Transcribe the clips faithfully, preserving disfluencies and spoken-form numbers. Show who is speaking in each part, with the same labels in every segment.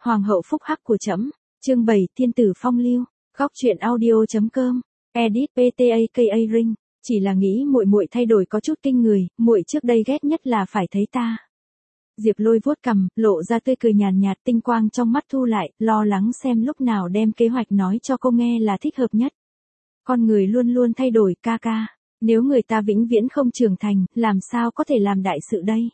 Speaker 1: Hoàng hậu phúc hắc của trẫm. Chương bảy, thiên tử phong lưu. Góc truyện audio chấm com. Edit pê tê a ca a Ring. Chỉ là nghĩ muội muội thay đổi có chút kinh người, muội trước đây ghét nhất là phải thấy ta. Diệp Lôi vuốt cằm, lộ ra tươi cười nhàn nhạt, tinh quang trong mắt thu lại, lo lắng xem lúc nào đem kế hoạch nói cho cô nghe là thích hợp nhất. Con người luôn luôn thay đổi ca ca, nếu người ta vĩnh viễn không trưởng thành, làm sao có thể làm đại sự đây?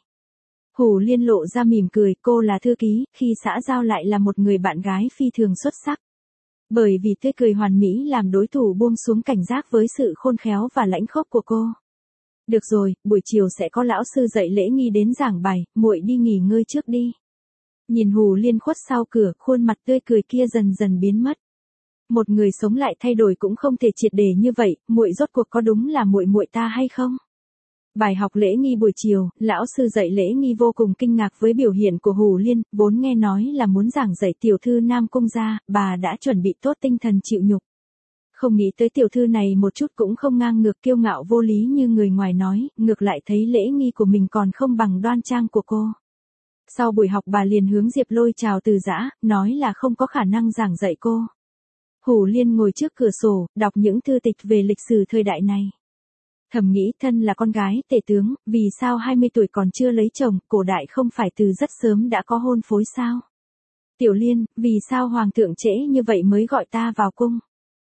Speaker 1: Hủ Liên lộ ra mỉm cười, cô là thư ký, khi xã giao lại là một người bạn gái phi thường xuất sắc. Bởi vì tươi cười hoàn mỹ làm đối thủ buông xuống cảnh giác với sự khôn khéo và lãnh khốc của cô. Được rồi, buổi chiều sẽ có lão sư dạy lễ nghi đến giảng bài, muội đi nghỉ ngơi trước đi. Nhìn Hủ Liên khuất sau cửa, khuôn mặt tươi cười kia dần dần biến mất. Một người sống lại thay đổi cũng không thể triệt để như vậy, muội rốt cuộc có đúng là muội muội ta hay không? Bài học lễ nghi buổi chiều, lão sư dạy lễ nghi vô cùng kinh ngạc với biểu hiện của Hủ Liên, vốn nghe nói là muốn giảng dạy tiểu thư Nam Cung gia, bà đã chuẩn bị tốt tinh thần chịu nhục. Không nghĩ tới tiểu thư này một chút cũng không ngang ngược kiêu ngạo vô lý như người ngoài nói, ngược lại thấy lễ nghi của mình còn không bằng đoan trang của cô. Sau buổi học bà liền hướng Diệp Lôi chào từ giã, nói là không có khả năng giảng dạy cô. Hủ Liên ngồi trước cửa sổ, đọc những thư tịch về lịch sử thời đại này. Thầm nghĩ thân là con gái tể tướng, vì sao hai mươi tuổi còn chưa lấy chồng, cổ đại không phải từ rất sớm đã có hôn phối sao? Tiểu Liên, vì sao hoàng thượng trễ như vậy mới gọi ta vào cung?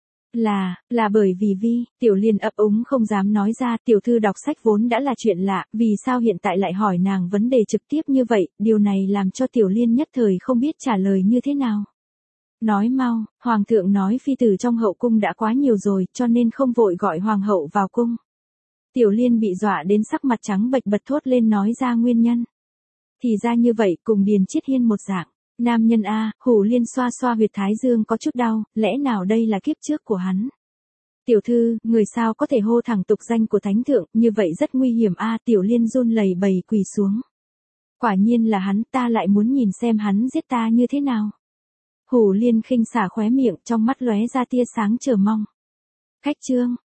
Speaker 1: Là, là bởi vì Vi, Tiểu Liên ấp úng không dám nói ra, tiểu thư đọc sách vốn đã là chuyện lạ, vì sao hiện tại lại hỏi nàng vấn đề trực tiếp như vậy, điều này làm cho Tiểu Liên nhất thời không biết trả lời như thế nào. Nói mau, hoàng thượng nói phi tử trong hậu cung đã quá nhiều rồi, cho nên không vội gọi hoàng hậu vào cung. Tiểu Liên bị dọa đến sắc mặt trắng bệch bật thốt lên nói ra nguyên nhân. Thì ra như vậy, cùng Điền Chiết Hiên một dạng. Nam nhân A, Hủ Liên xoa xoa huyệt thái dương có chút đau, lẽ nào đây là kiếp trước của hắn? Tiểu thư, người sao có thể hô thẳng tục danh của thánh thượng, như vậy rất nguy hiểm A. Tiểu Liên run lẩy bẩy quỳ xuống. Quả nhiên là hắn, ta lại muốn nhìn xem hắn giết ta như thế nào. Hủ Liên khinh xả khóe miệng, trong mắt lóe ra tia sáng chờ mong. Khách trương,